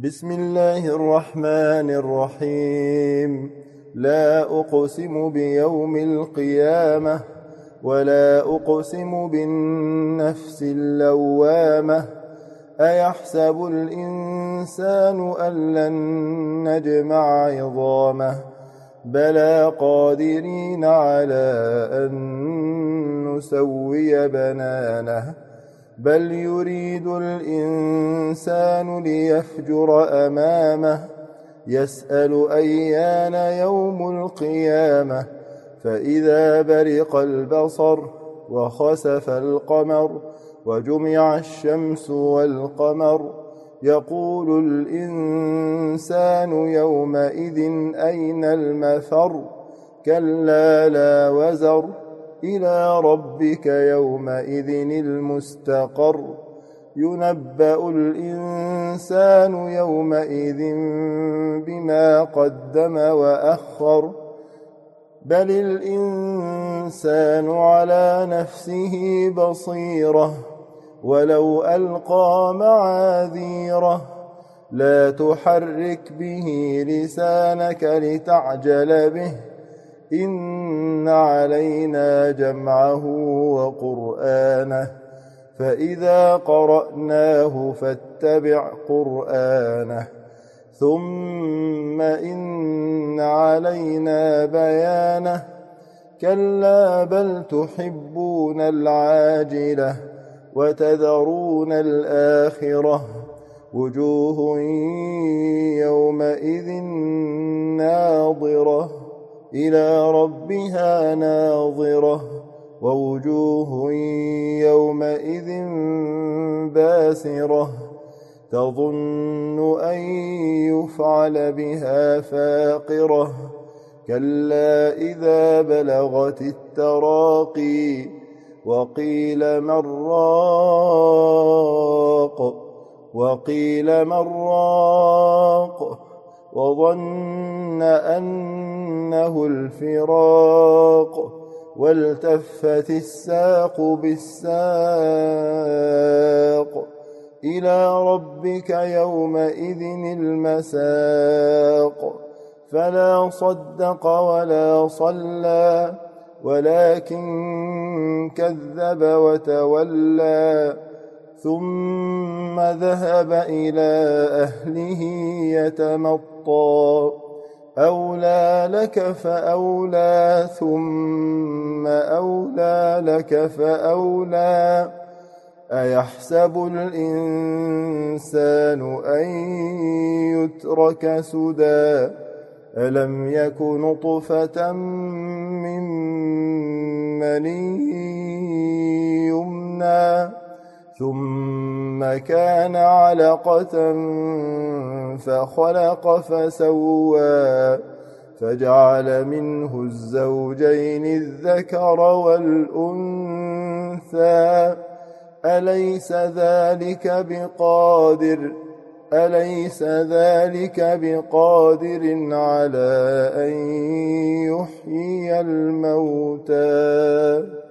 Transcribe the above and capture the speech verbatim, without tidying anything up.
بسم الله الرحمن الرحيم. لا أقسم بيوم القيامة ولا أقسم بالنفس اللوامة أيحسب الإنسان أن لن نجمع عظامه بلى قادرين على أن نسوي بنانه بل يريد الإنسان ليفجر أمامه يسأل أيان يوم القيامة فإذا برق البصر وخسف القمر وجمع الشمس والقمر يقول الإنسان يومئذ أين المفر كلا لا وزر إلى ربك يومئذ المستقر ينبأ الإنسان يومئذ بما قدم وأخر بل الإنسان على نفسه بصيرة ولو ألقى معاذيره لا تحرك به لسانك لتعجل به إن علينا جمعه وقرآنه فإذا قرأناه فاتبع قرآنه ثم إن علينا بيانه كلا بل تحبون العاجلة وتذرون الآخرة وجوه يومئذ ناظرة إلى ربها ناظرة ووجوه يومئذ باسرة تظن أن يفعل بها فاقرة كلا إذا بلغت التراقي وقيل من راق وقيل من راق وظن أنه الفراق والتفت الساق بالساق إلى ربك يومئذ المساق فلا صدق ولا صلى ولكن كذب وتولى ثم ذهب إلى أهله يتمطى أولى لك فأولى ثم أولى لك فأولى أيحسب الإنسان أن يترك سدى ألم يك نطفة من مني يمنى ثم كان علقة فخلق فسوى فجعل منه الزوجين الذكر والأنثى أليس ذلك بقادر أليس ذلك بقادر على أن يحيي الموتى